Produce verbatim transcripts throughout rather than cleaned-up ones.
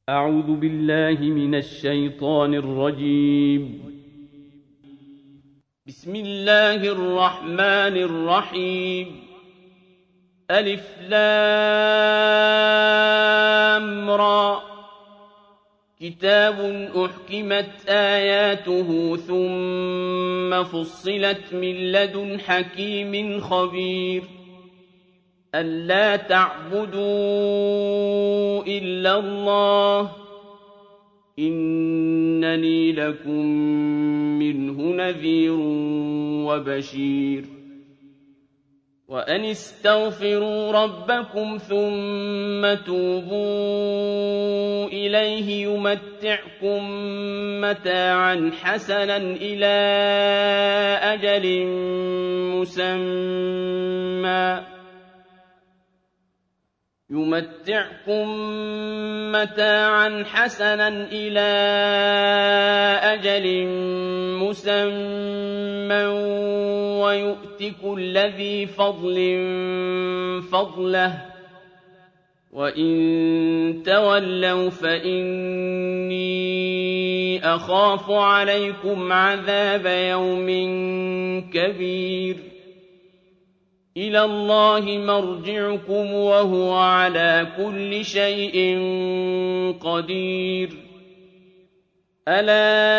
أعوذ بالله من الشيطان الرجيم. بسم الله الرحمن الرحيم. ألف لام را. كتاب أحكمت آياته ثم فصلت من لدن حكيم خبير. ألا تعبدوا إلا الله إنني لكم منه نذير وبشير. وأن استغفروا ربكم ثم توبوا إليه يمتعكم متاعا حسنا إلى أجل مسمى يمتعكم متاعا حسنا إلى أجل مسمى ويؤت كل ذي فضل فضله وإن تولوا فإني أخاف عليكم عذاب يوم كبير. إلى الله مرجعكم وهو على كل شيء قدير. ألا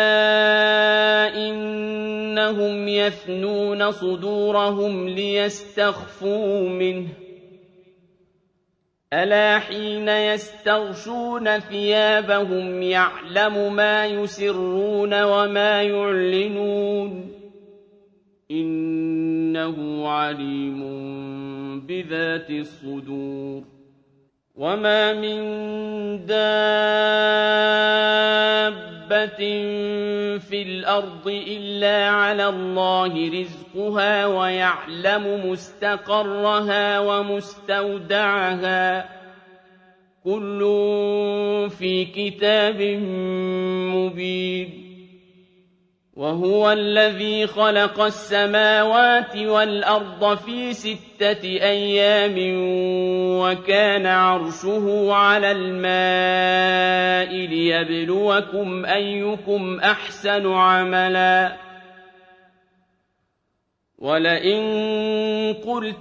إنهم يثنون صدورهم ليستخفوا منه ألا حين يستغشون ثيابهم يعلم ما يسرون وما يعلنون إنه عليم بذات الصدور. وما من دابة في الأرض إلا على الله رزقها ويعلم مستقرها ومستودعها كل في كتاب مبين. وهو الذي خلق السماوات والأرض في ستة أيام وكان عرشه على الماء ليبلوكم أيكم أحسن عملا. ولئن قلت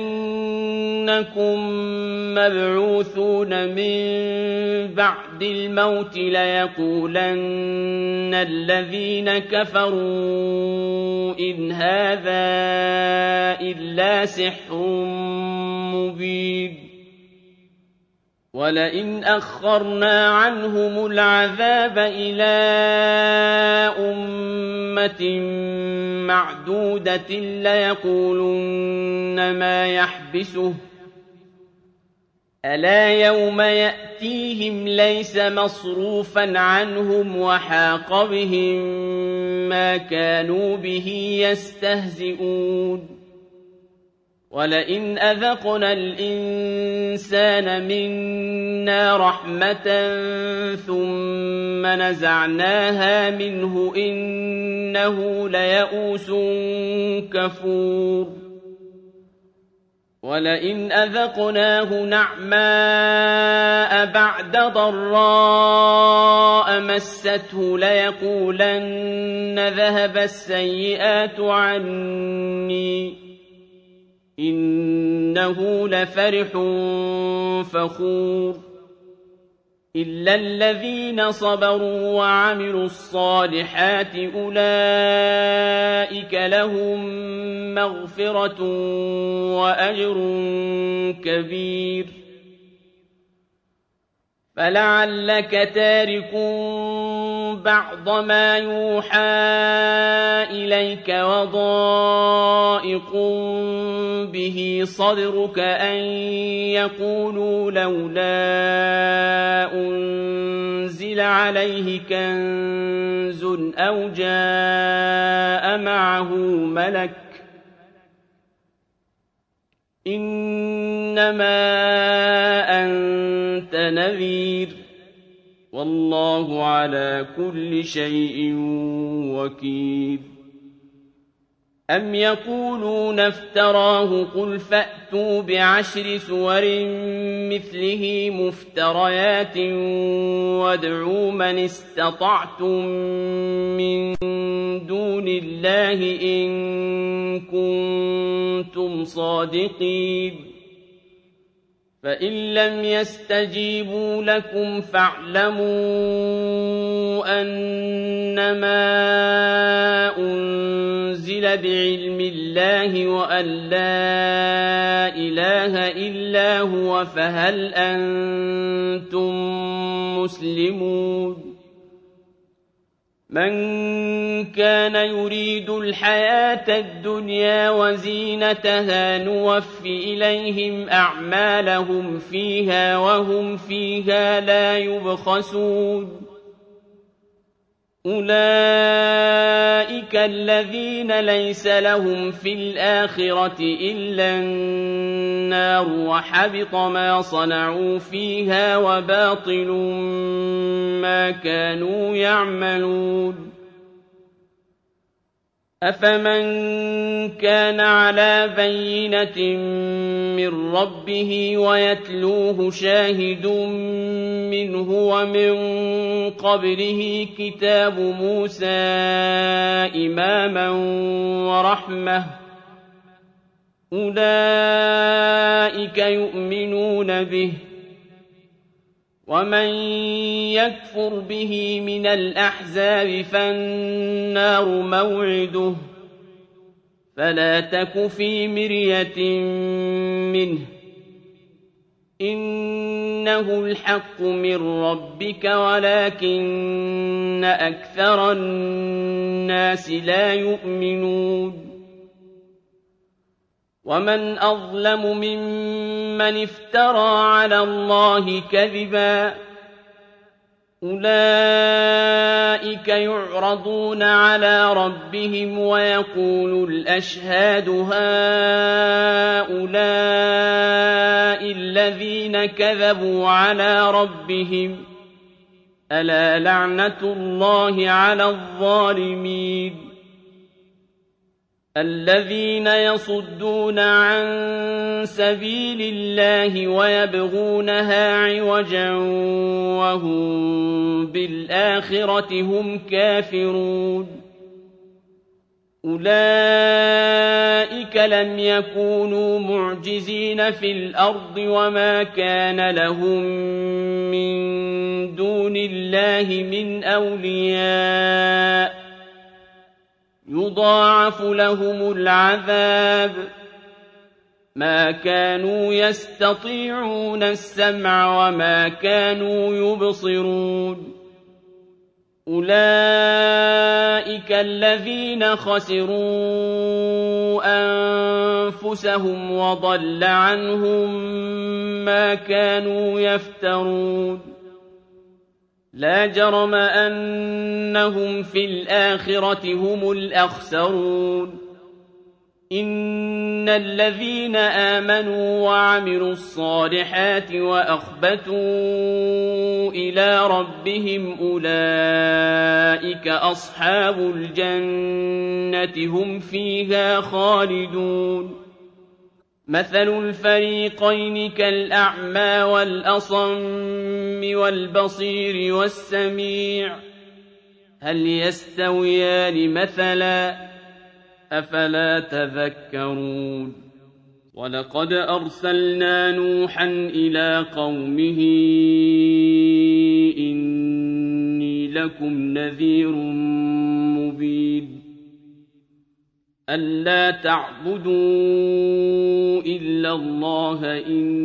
إنكم مبعوثون من بعد الموت ليقولن الذين كفروا إن هذا إلا سحر مبين. ولئن أخرنا عنهم العذاب إلى أمة معدودة ليقولن ما يحبسه ألا يوم يأتيهم ليس مصروفا عنهم وحاق بهم ما كانوا به يستهزئون. ولئن أذقنا الإنسان منا رحمة ثم نزعناها منه إنه ليئوس كفور. ولئن أذقناه نعماء بعد ضراء مسته ليقولن ذهب السيئات عني إنه لفرح فخور. إلا الذين صبروا وعملوا الصالحات أولئك لهم مغفرة وأجر كبير. فلعلك تارك بعض ما يوحى إليك وضائق به صدرك أن يقولوا لولا أنزل عليه كنز أو جاء معه ملك إنما أنت نذير والله على كل شيء وكيل. أَمْ يَقُولُونَ افْتَرَاهُ قُلْ فَأْتُوا بِعَشْرِ سُوَرٍ مِثْلِهِ مُفْتَرَيَاتٍ وَادْعُوا مَنِ اسْتَطَعْتُم مِّن دُونِ اللَّهِ إِن كُنتُمْ صَادِقِينَ فَإِن لَّمْ يَسْتَجِيبُوا لَكُمْ فَاعْلَمُوا أَنَّمَا أُنزِلَ بِعِلْمِ اللَّهِ وَأَن لَّا إِلَٰهَ إِلَّا هُوَ فَهَلْ أَنتُم مُّسْلِمُونَ مَن كَانَ يُرِيدُ الْحَيَاةَ الدُّنْيَا وَزِينَتَهَا نُوَفِّ إِلَيْهِمْ أَعْمَالَهُمْ فِيهَا وَهُمْ فِيهَا لَا يُبْخَسُونَ أُولَٰئِكَ الَّذِينَ لَيْسَ لَهُمْ فِي الْآخِرَةِ إِلَّا النَّارُ وَحَبِطَ مَا صَنَعُوا فِيهَا وَبَاطِلٌ مَّا كَانُوا يَعْمَلُونَ أَفَمَن كَانَ عَلَىٰ بَيِّنَةٍ مِّن رَّبِّهِ وَيَتْلُوهُ شَاهِدٌ مِّنْهُ وَمِن قَبْلِهِ كِتَابُ مُوسَىٰ إِمَامًا وَرَحْمَةً ۚ أُولَٰئِكَ يُؤْمِنُونَ بِهِ ۚ وَمَن يَكْفُرْ بِهِ مِنَ الْأَحْزَابِ فَالنَّارُ مَوْعِدُهُ ۚ فَلَا تَكُ فِي مِرْيَةٍ مِّنْهُ ۚ إِنَّهُ الْحَقُّ مِن رَّبِّكَ وَلَٰكِنَّ أَكْثَرَ النَّاسِ لَا يُؤْمِنُونَ وَمَنْ أَظْلَمُ مِمَّنِ افْتَرَىٰ عَلَى اللَّهِ كَذِبًا أُولَٰئِكَ يُعْرَضُونَ عَلَىٰ رَبِّهِمْ وَيَقُولُ الْأَشْهَادُ هَٰؤُلَاءِ الَّذِينَ كَذَبُوا عَلَىٰ رَبِّهِمْ ۚ أَلَا لَعْنَةُ اللَّهِ عَلَى الظَّالِمِينَ الَّذِينَ يَصُدُّونَ عَن سَبِيلِ اللَّهِ وَيَبْغُونَهَا عِوَجًا وَهُم بِالْآخِرَةِ هُمْ كَافِرُونَ أُولَٰئِكَ لَمْ يَكُونُوا مُعْجِزِينَ فِي الْأَرْضِ وَمَا كَانَ لَهُم مِّن دُونِ اللَّهِ مِنْ أَوْلِيَاءَ يُضَاعَفُ لَهُمُ الْعَذَابُ ۚ مَا كَانُوا يَسْتَطِيعُونَ السَّمْعَ وَمَا كَانُوا يُبْصِرُونَ أُولَٰئِكَ الَّذِينَ خَسِرُوا أَنفُسَهُمْ وَضَلَّ عَنْهُم مَّا كَانُوا يَفْتَرُونَ لَا جَرَمَ أَنَّهُمْ فِي الْآخِرَةِ هُمُ الْأَخْسَرُونَ إِنَّ الَّذِينَ آمَنُوا وَعَمِلُوا الصَّالِحَاتِ وَأَخْبَتُوا إِلَىٰ رَبِّهِمْ أُولَٰئِكَ أَصْحَابُ الْجَنَّةِ هُمْ فِيهَا خَالِدُونَ مَثَلُ الْفَرِيقَيْنِ كَالْأَعْمَىٰ وَالْأَصَمِّ وَالْبَصِيرِ وَالسَّمِيعِ ۚ هَلْ يَسْتَوِيَانِ مَثَلًا ۚ أَفَلَا تَذَكَّرُونَ وَلَقَدْ أَرْسَلْنَا نُوحًا إِلَىٰ قَوْمِهِ إِنِّي لَكُمْ نَذِيرٌ مُّبِينٌ أَلَّا تَعْبُدُوا إِلَّا اللَّهَ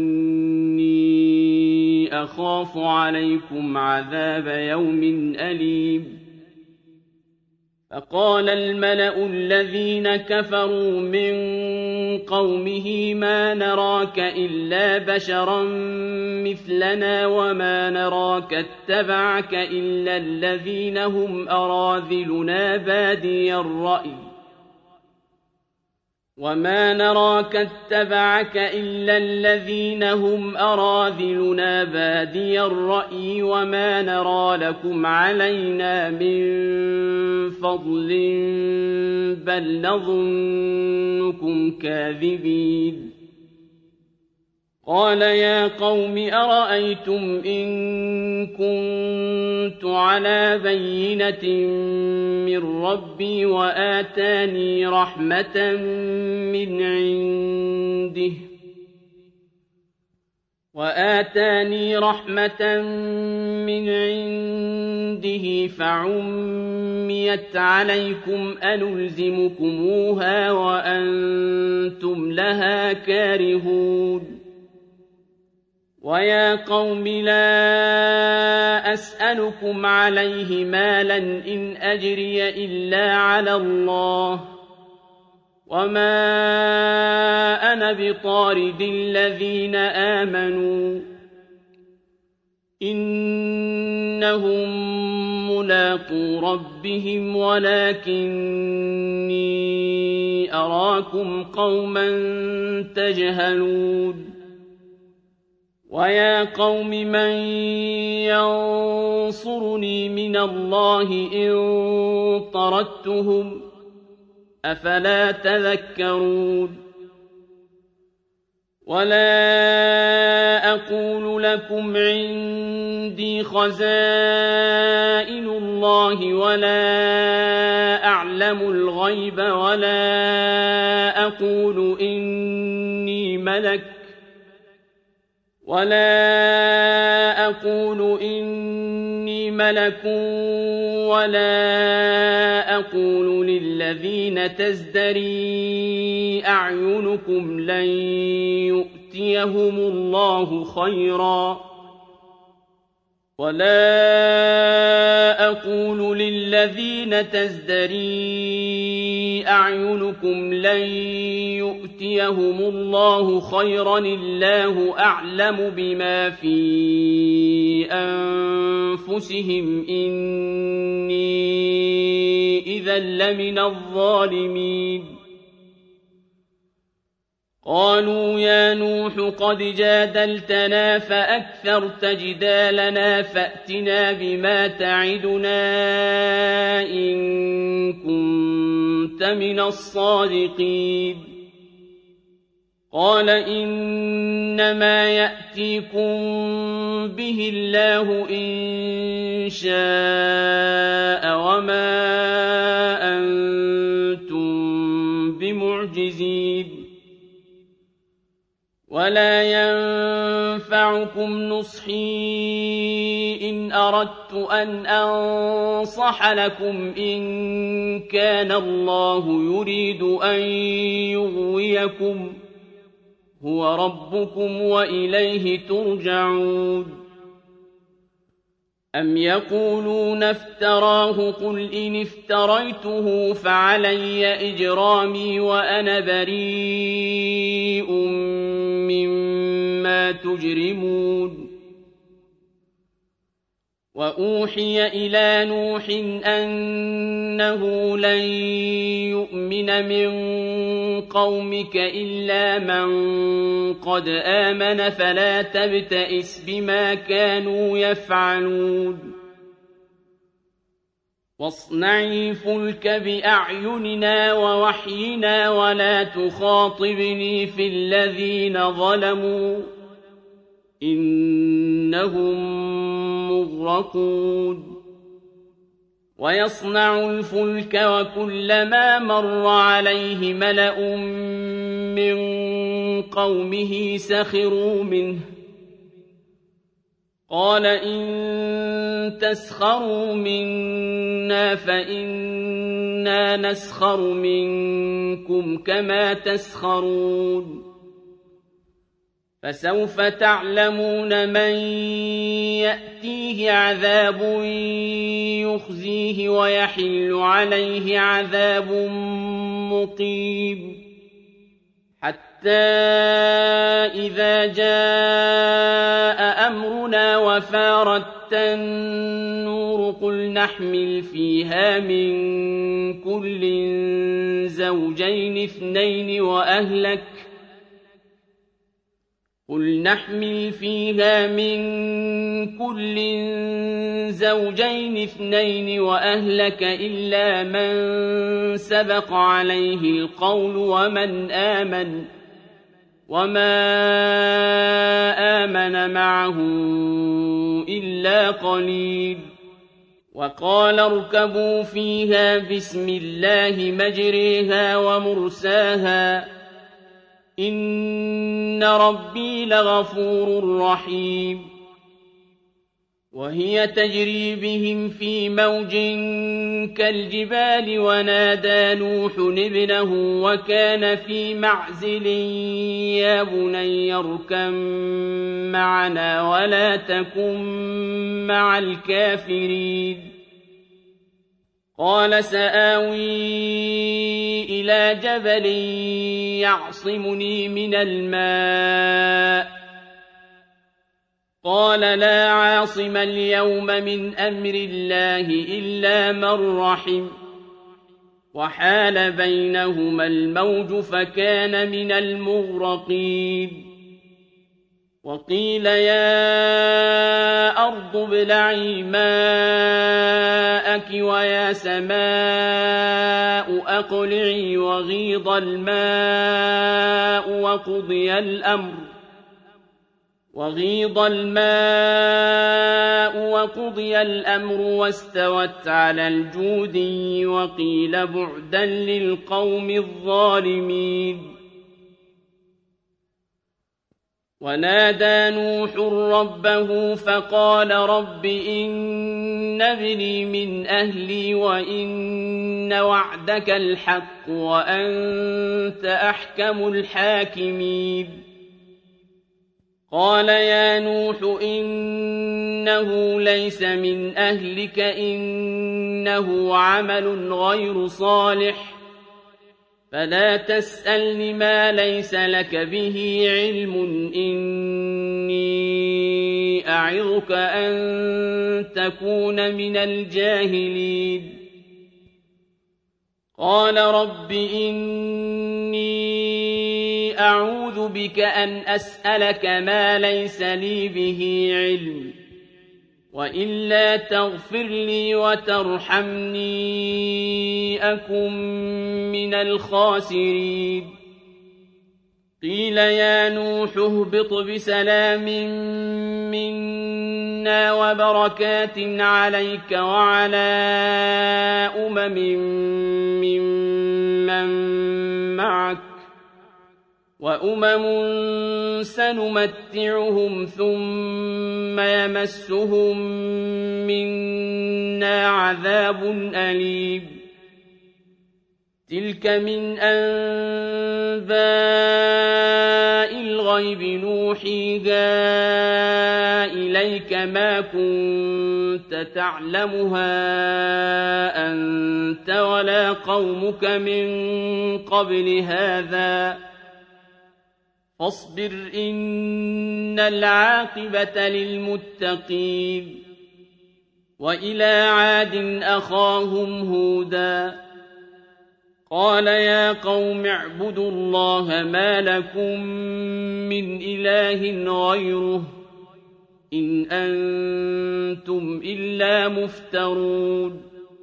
إِنِّي أَخَافُ عَلَيْكُمْ عَذَابَ يَوْمٍ أَلِيمٍ فَقَالَ الْمَلَأُ الَّذِينَ كَفَرُوا مِن قَوْمِهِ مَا نَرَاكَ إِلَّا بَشَرًا مِّثْلَنَا وَمَا نَرَاكَ اتَّبَعَكَ إِلَّا الَّذِينَ هُمْ أَرَاذِلُنَا بَادِيَ الرَّأْيِ وما نراك اتبعك إلا الذين هم أراذلنا بادي الرأي وما نرى لكم علينا من فضل بل نظنكم كاذبين قال يا قوم أرأيتم إن كنت على بينة من ربي وآتاني رحمة من عنده وآتاني رحمة من عنده فعميت عليكم أنلزمكموها وأنتم لها كارهون ويا قوم لا أسألكم عليه مالا إن أجري إلا على الله وما أنا بطارد الذين آمنوا إنهم ملاقو ربهم ولكني أراكم قوما تجهلون ويا قوم من ينصرني من الله إن طردتهم أفلا تذكرون ولا أقول لكم عندي خزائن الله ولا أعلم الغيب ولا أقول إني ملك ولا أقول إني ملك ولا أقول للذين تزدري أعينكم لن يؤتيهم الله خيرا ولا أقول للذين تزدري أعينكم لن يؤتيهم الله خيرا الله أعلم بما في أنفسهم إني إذا لمن الظالمين قالوا يا نوح قد جادلتنا فأكثرت جدالنا فأتنا بما تعدنا إن كنت من الصادقين قال إنما يأتيكم به الله إن شاء وما أنتم بمعجزين ولا ينفعكم نصحي إن أردت أن أنصح لكم إن كان الله يريد أن يغويكم هو ربكم وإليه ترجعون أم يقولون افتراه قل إن افتريته فعلي إجرامي وأنا بريء مما تجرمون وأوحي إلى نوح أنه لن يؤمن من قومك إلا من قد آمن فلا تبتئس بما كانوا يفعلون واصنعي الفلك بأعيننا ووحينا ولا تخاطبني في الذين ظلموا إنهم مغرقون ويصنع الفلك وكلما مر عليه ملأ من قومه سخروا منه قال إن تسخروا منا فإنا نسخر منكم كما تسخرون فسوف تعلمون من يأتيه عذاب يخزيه ويحل عليه عذاب مقيم حتى إذا جاء أمرنا وفارت النور قل نحمل فيها من كل زوجين اثنين وأهلك قل نحمل فيها من كل زوجين اثنين وأهلك إلا من سبق عليه القول ومن آمن وما آمن معه إلا قليل وقال اركبوا فيها بسم الله مجريها ومرساها إن ربي لغفور رحيم وهي تجري بهم في موج كالجبال ونادى نوح ابنه وكان في معزل يا بني اركب معنا ولا تكن مع الكافرين قال سآوي إلى جبل يعصمني من الماء قال لا عاصم اليوم من أمر الله إلا من رحم وحال بينهما الموج فكان من المغرقين وقيل يا أرض ابلعي ماءك ويا سماء أقلعي وغيض الماء وقضي الأمر وغيض الماء وقضي الأمر واستوت على الجودي وقيل بعدا للقوم الظالمين ونادى نوح ربه فقال رب إن ابني من أهلي وإن وعدك الحق وأنت أحكم الحاكمين قال يا نوح إنه ليس من أهلك إنه عمل غير صالح فلا تسألني ما ليس لك به علم إني أعظك أن تكون من الجاهلين قال رب إني أعوذ بك أن أسألك ما ليس لي به علم وإلا تغفر لي وترحمني أكن من الخاسرين قيل يا نوح اهبط بسلام منا وبركات عليك وعلى أمم ممن معك وأمم سنمتعهم ثم يمسهم منا عذاب أليم تلك من أنباء الغيب نوحيها إليك ما كنت تعلمها أنت ولا قومك من قبل هذا فاصبر إن العاقبة للمتقين وإلى عاد أخاهم هودا قال يا قوم اعبدوا الله ما لكم من إله غيره إن أنتم إلا مفترون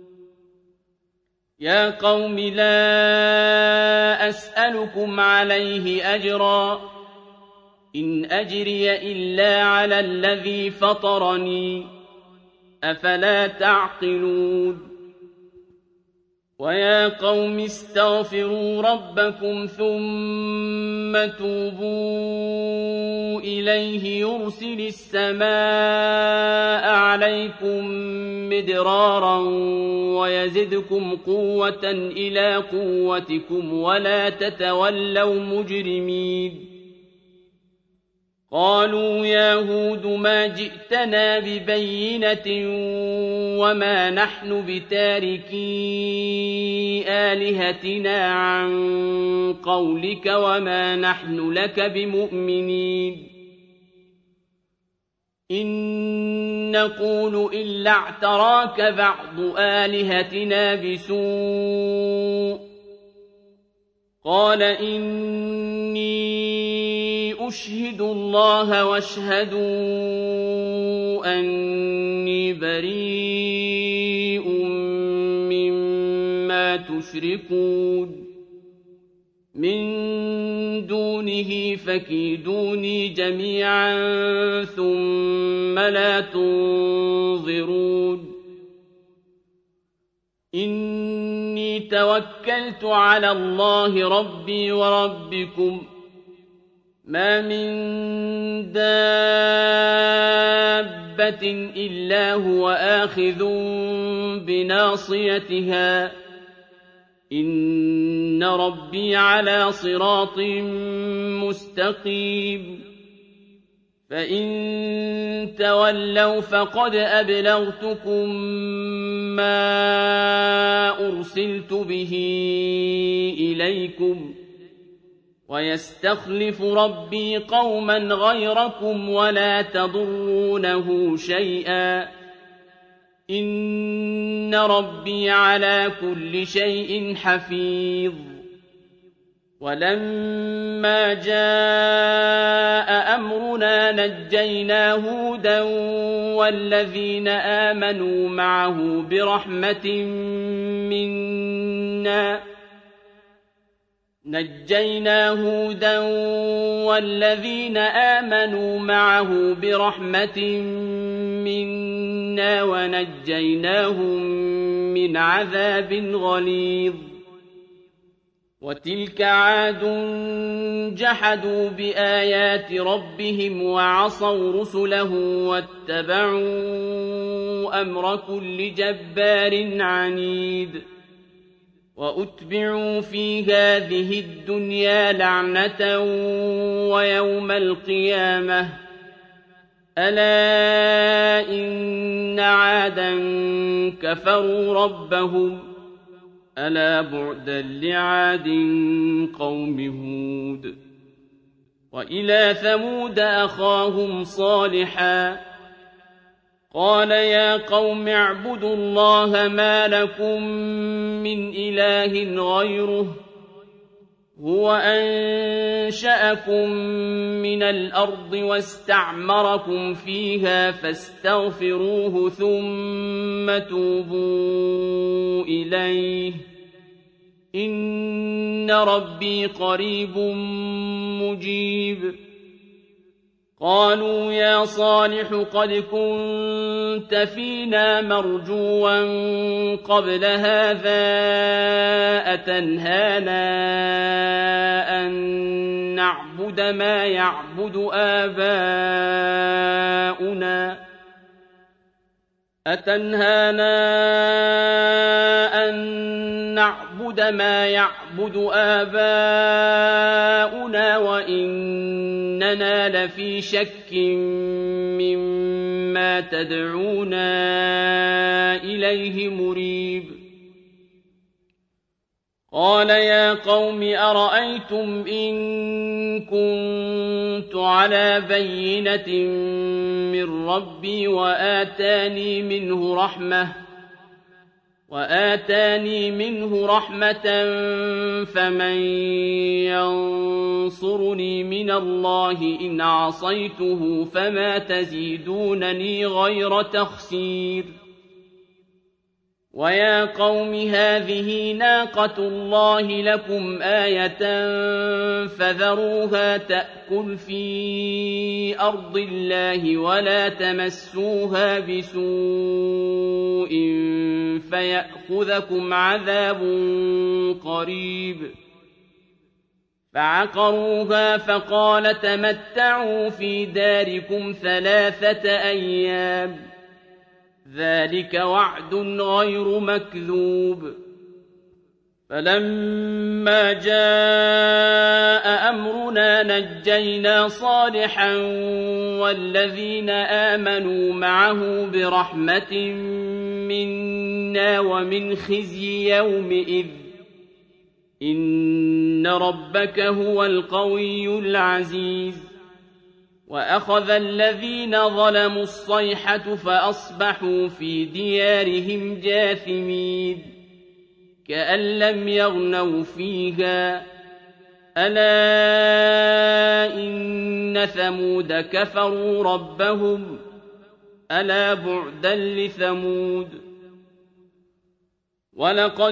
يا قوم لا أسألكم عليه أجرا إن أجري إلا على الذي فطرني أفلا تعقلون ويا قوم استغفروا ربكم ثم توبوا إليه يرسل السماء عليكم مدرارا ويزدكم قوة إلى قوتكم ولا تتولوا مجرمين قالوا يا هود ما جئتنا ببينة وما نحن بتاركي آلهتنا عن قولك وما نحن لك بمؤمنين إن نقول إلا اعتراك بعض آلهتنا بسوء قال إني أشهد الله واشهدوا أني بريء مما تشركون من دونه فكيدوني جميعا ثم لا تنظرون إني توكلت على الله ربي وربكم ما من دابة إلا هو آخذ بناصيتها إن ربي على صراط مستقيم فإن تولوا فقد أبلغتكم ما أرسلت به إليكم ويستخلف ربي قوما غيركم ولا تضرونه شيئا إن ربي على كل شيء حفيظ ولما جاء أمرنا نجينا هودا والذين آمنوا معه برحمة منا نجينا هودا والذين آمنوا معه برحمة منا ونجيناهم من عذاب غليظ وتلك عاد جحدوا بآيات ربهم وعصوا رسله واتبعوا أمر كل جبار عنيد وأتبعوا في هذه الدنيا لعنة ويوم القيامة ألا إن عادا كفروا ربهم ألا بعدا لعاد قوم هود وإلى ثمود أخاهم صالحا قال يا قوم اعبدوا الله ما لكم من إله غيره هو أنشأكم من الأرض واستعمركم فيها فاستغفروه ثم توبوا إليه إن ربي قريب مجيب قالوا يا صالح قد كنت فينا مرجوا قبل هذا أتنهانا أن نعبد ما يعبد آباؤنا أتنهانا أن نعبد ما يعبد آباؤنا وإننا لفي شك مما تدعونا إليه مريب قال يا قوم أرأيتم إن كنت على بينة من ربي وآتاني منه رحمة وآتاني منه رحمة فمن ينصرني من الله إن عصيته فما تزيدونني غير تخسير ويا قوم هذه ناقة الله لكم آية فذروها تأكل في أرض الله ولا تمسوها بسوء فيأخذكم عذاب قريب فعقروها فقال تمتعوا في داركم ثلاثة أيام ذلك وعد غير مكذوب فلما جاء أمرنا نجينا صالحا والذين آمنوا معه برحمة منا ومن خزي يومئذ إن ربك هو القوي العزيز وأخذ الذين ظلموا الصيحة فأصبحوا في ديارهم جاثمين كأن لم يغنوا فيها ألا إن ثمود كفروا ربهم ألا بعدا لثمود ولقد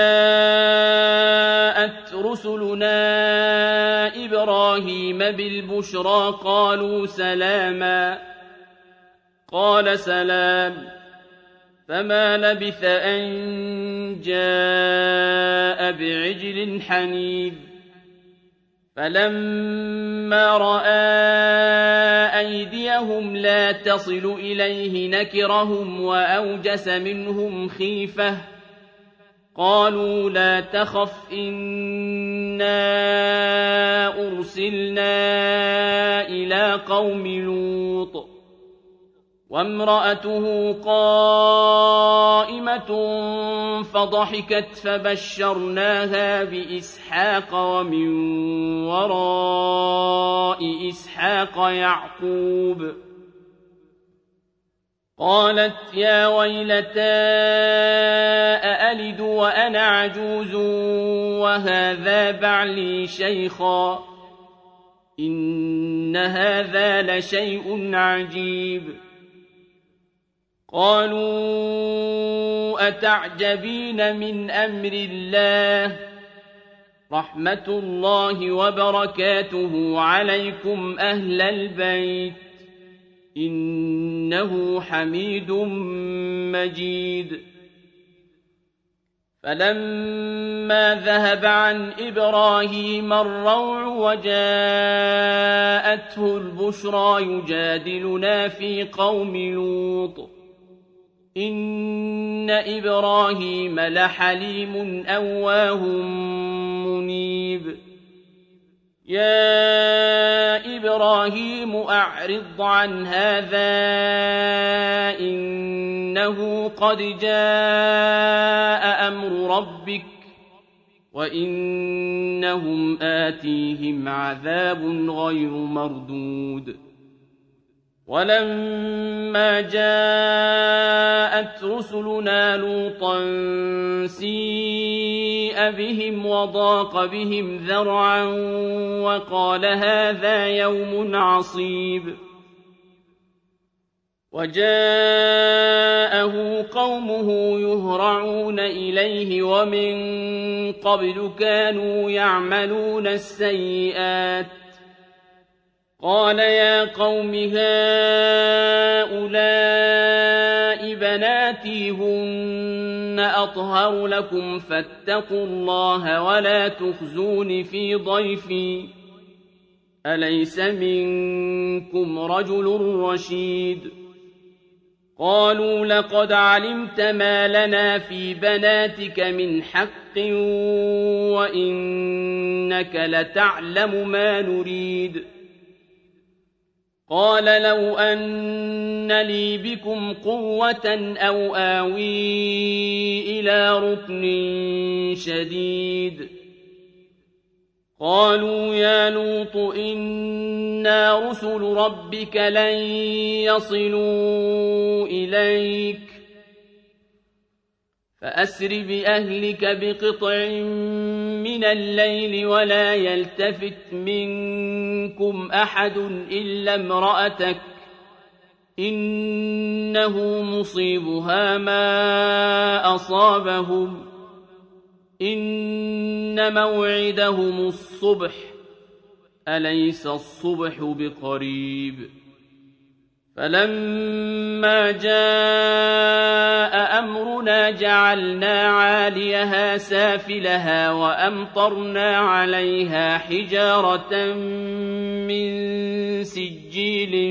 جاءت رسلنا إبراهيم بالبشرى قالوا سلاما قال سلام فما لبث أن جاء بعجل حنيذ فلما رأى أيديهم لا تصل إليه نكرهم وأوجس منهم خيفة قالوا لا تخف إنا أرسلنا إلى قوم لوط وامرأته قائمة فضحكت فبشرناها بإسحاق ومن وراء إسحاق يعقوب قالت يا ويلتى أألد وأنا عجوز وهذا بعلي شيخا إن هذا لشيء عجيب قالوا أتعجبين من أمر الله رحمة الله وبركاته عليكم أهل البيت إنه حميد مجيد فلما ذهب عن إبراهيم الروع وجاءته البشرى يجادلنا في قوم لوط إن إبراهيم لحليم أواه منيب يا إبراهيم أعرض عن هذا إنه قد جاء أمر ربك وإنهم آتيهم عذاب غير مردود ولما جاءت رسلنا لوطا سيء بهم وضاق بهم ذرعا وقال هذا يوم عصيب وجاءه قومه يهرعون إليه ومن قبل كانوا يعملون السيئات قال يا قوم هؤلاء بناتي هن أطهر لكم فاتقوا الله ولا تخزون في ضيفي أليس منكم رجل رشيد قالوا لقد علمت ما لنا في بناتك من حق وإنك لتعلم ما نريد قال لو أن لي بكم قوة أو آوي إلى ركن شديد قالوا يا لوط إنا رسل ربك لن يصلوا إليك فأسر بأهلك بقطع من الليل ولا يلتفت منكم أحد إلا امرأتك إنه مصيبها ما أصابهم إن موعدهم الصبح أليس الصبح بقريب فلما جاء أمرنا جعلنا عاليها سافلها وأمطرنا عليها حجارة من سجيل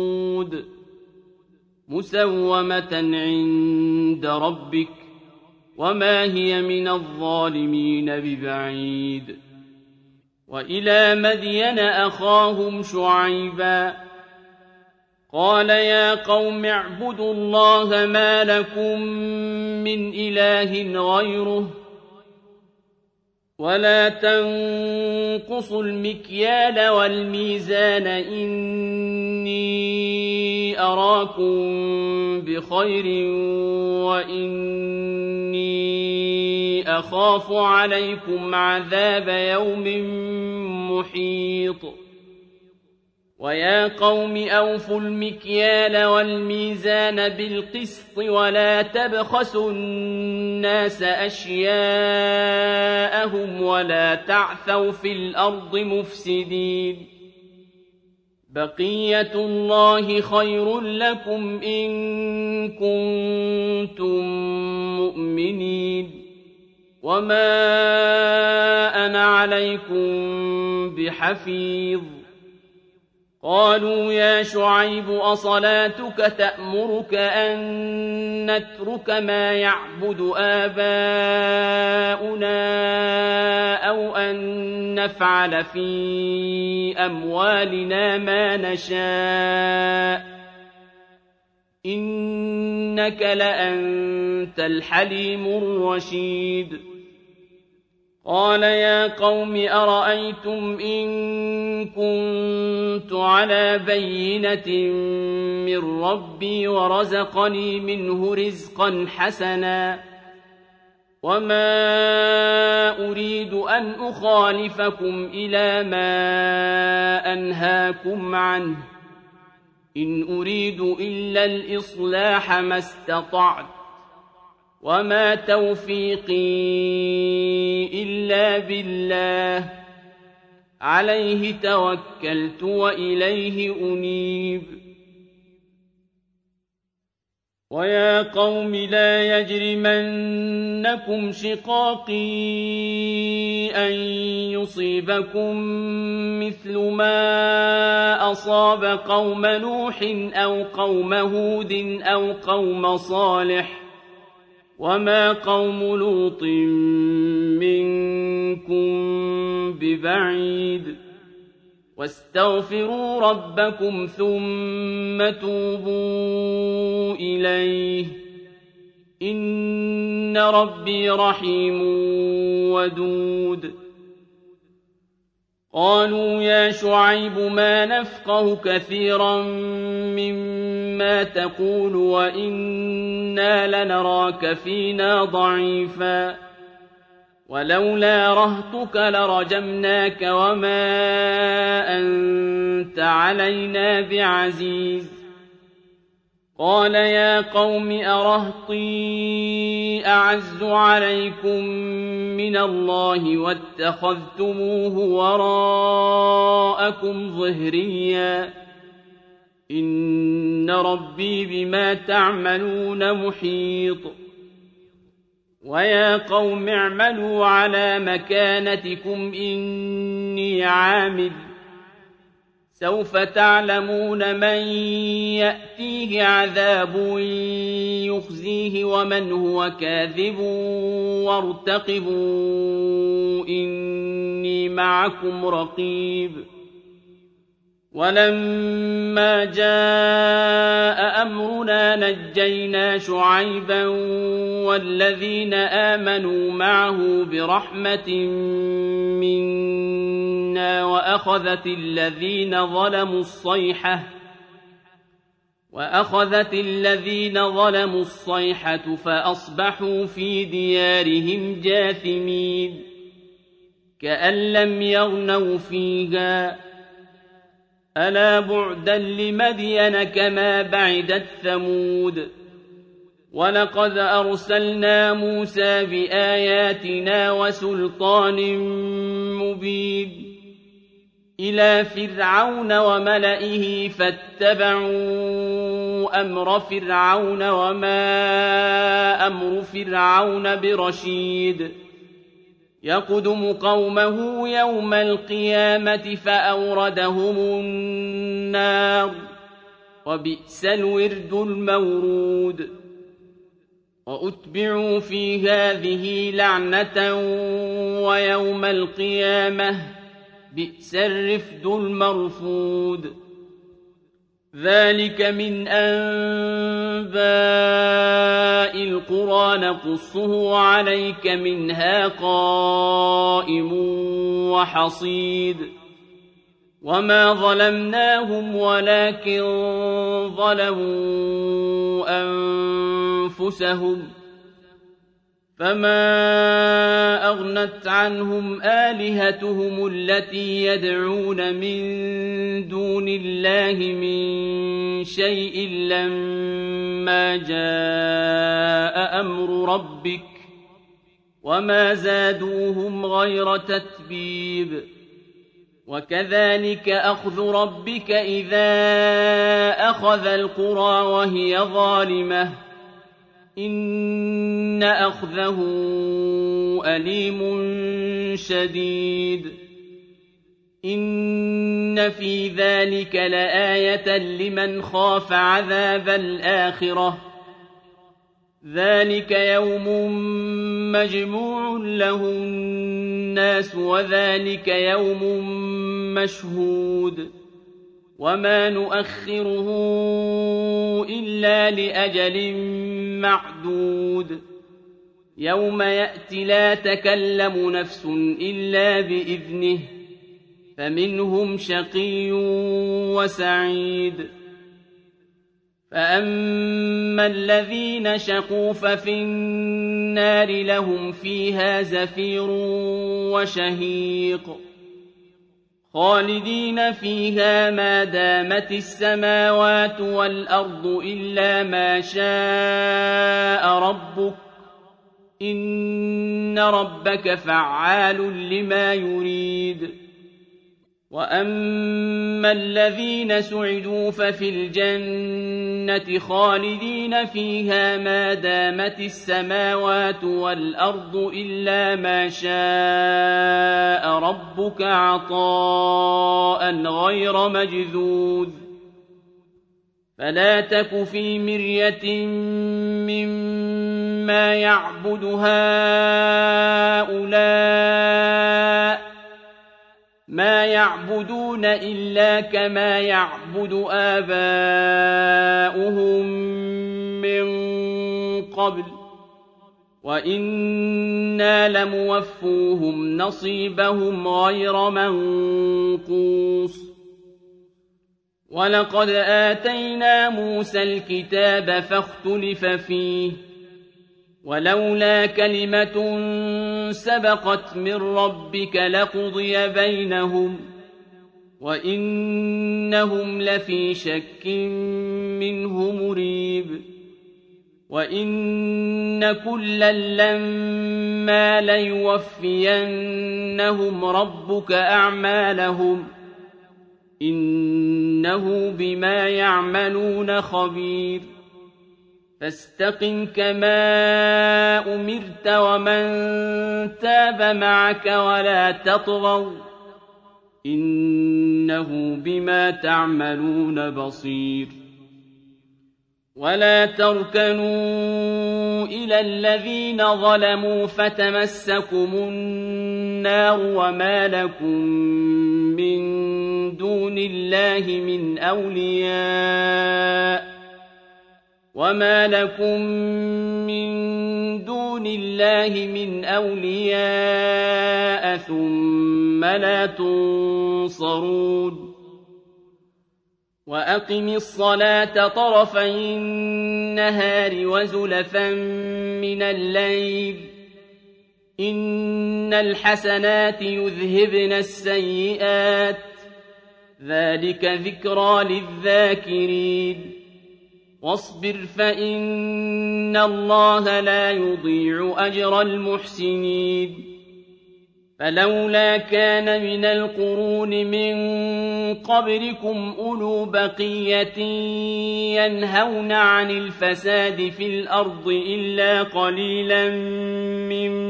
منضود مسومة عند ربك وما هي من الظالمين ببعيد وإلى مدين أخاهم شعيبا قال يا قوم اعبدوا الله ما لكم من إله غيره ولا تنقصوا المكيال والميزان إني أراكم بخير وإني أخاف عليكم عذاب يوم محيط ويا قوم أوفوا المكيال والميزان بالقسط ولا تبخسوا الناس أشياءهم ولا تعثوا في الأرض مفسدين بقية الله خير لكم إن كنتم مؤمنين وما أنا عليكم بحفيظ قالوا يا شعيب أصلاتك تأمرك أن نترك ما يعبد آباؤنا أو أن نفعل في أموالنا ما نشاء إنك لأنت الحليم الرشيد قال يا قوم أرأيتم إن كنت على بينة من ربي ورزقني منه رزقا حسنا وما أريد أن أخالفكم إلى ما أنهاكم عنه إن أريد إلا الإصلاح ما استطعت وما توفيقي إلا بالله عليه توكلت وإليه أنيب ويا قوم لا يجرمنكم شقاقي أن يصيبكم مثل ما أصاب قوم نوح أو قوم هود أو قوم صالح وما قوم لوط منكم ببعيد واستغفروا ربكم ثم توبوا إليه إن ربي رحيم ودود قالوا يا شعيب ما نفقه كثيرا مما تقول وإنا لنراك فينا ضعيفا ولولا رهطك لرجمناك وما أنت علينا بعزيز قال يا قوم أرهطي أعز عليكم من الله واتخذتموه وراءكم ظهريا إن ربي بما تعملون محيط ويا قوم اعملوا على مكانتكم إني عامل سوف تعلمون من يأتيه عذاب يخزيه ومن هو كاذب وارتقبوا إني معكم رقيب ولما جاء أمرنا نجينا شعيبا والذين آمنوا معه برحمة منا وأخذت الذين ظلموا الصيحة وأخذت الذين ظلموا الصيحة فأصبحوا في ديارهم جاثمين كأن لم يغنوا فيها ألا بعدا لمدين كما بعدت ثمود ولقد أرسلنا موسى بآياتنا وسلطان مبين إلى فرعون وملئه فاتبعوا أمر فرعون وما أمر فرعون برشيد يقدم قومه يوم القيامة فأوردهم النار وبئس الورد المورود وأتبعوا في هذه لعنة ويوم القيامة بئس الرفد المرفود. ذلك من أنباء القرى نقصه عليك منها قائم وحصيد. وما ظلمناهم ولكن ظلموا أنفسهم فما أغنت عنهم آلهتهم التي يدعون من دون الله من شيء لما جاء أمر ربك وما زادوهم غير تتبيب. وكذلك أخذ ربك إذا أخذ القرى وهي ظالمة إن أخذه أليم شديد. إن في ذلك لآية لمن خاف عذاب الآخرة. ذلك يوم مجموع له الناس وذلك يوم مشهود وما نؤخره إلا لأجل معدود. يوم يأتي لا تكلم نفس إلا بإذنه فمنهم شقي وسعيد. فأما الذين شقوا ففي النار لهم فيها زفير وشهيق خالدين فيها ما دامت السماوات والأرض إلا ما شاء ربك إن ربك فعال لما يريد. وأما الذين سعدوا ففي الجنة خالدين فيها ما دامت السماوات والأرض إلا ما شاء ربك عطاء غير مجذوذ. فلا تك في مرية مما يعبد هؤلاء ما يعبدون إلا كما يعبد آباؤهم من قبل وإنا لموفوهم نصيبهم غير منقوص. ولقد آتينا موسى الكتاب فاختلف فيه ولولا كلمة سبقت من ربك لقضي بينهم وإنهم لفي شك منه مريب. وإن كلا لما ليوفينهم ربك أعمالهم إنه بما يعملون خبير. فاستقم كما أمرت ومن تاب معك ولا تطغوا إنه بما تعملون بصير. ولا تركنوا إلى الذين ظلموا فتمسكم النار وما لكم من دون الله من أولياء وما لكم من دون الله من أولياء ثم لا تنصرون. وأقم الصلاة طرفي النهار وزلفا من الليل إن الحسنات يذهبن السيئات ذلك ذكرى للذاكرين. واصبر فإن الله لا يضيع أجر المحسنين. فلولا كان من القرون من قبلكم أولو بقية ينهون عن الفساد في الأرض إلا قليلا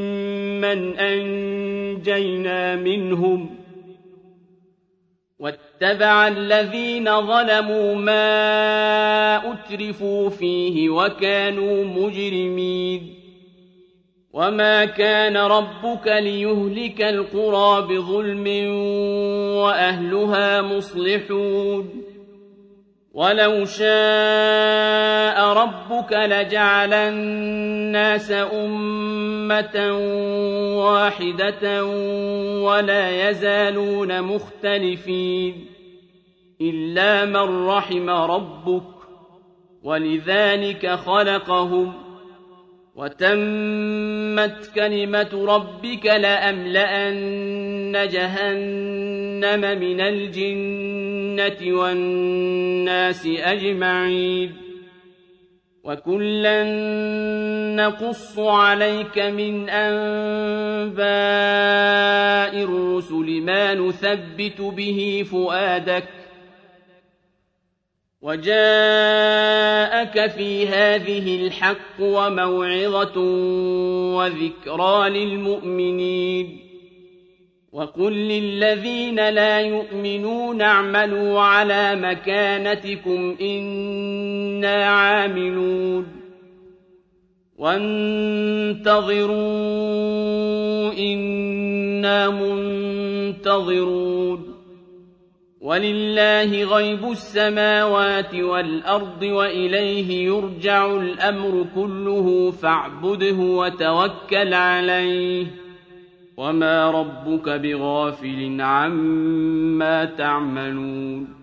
ممن أنجينا منهم واتبع الذين ظلموا ما أترفوا فيه وكانوا مجرمين وما كان ربك ليهلك القرى بظلم وأهلها مصلحون ولو شاء ربك لجعل الناس أمة واحدة ولا يزالون مختلفين إلا من رحم ربك ولذلك خلقهم وتمت كلمة ربك لأملأن جهنم من الجنة والناس أجمعين وكلا نقص عليك من أنباء الرسل ما نثبت به فؤادك وجاءك في هذه الحق وموعظة وذكرى للمؤمنين وقل للذين لا يؤمنون اعملوا على مكانتكم إنا عاملون وانتظروا إنا منتظرون ولله غيب السماوات والأرض وإليه يرجع الأمر كله فاعبده وتوكل عليه وما ربك بغافل عما تعملون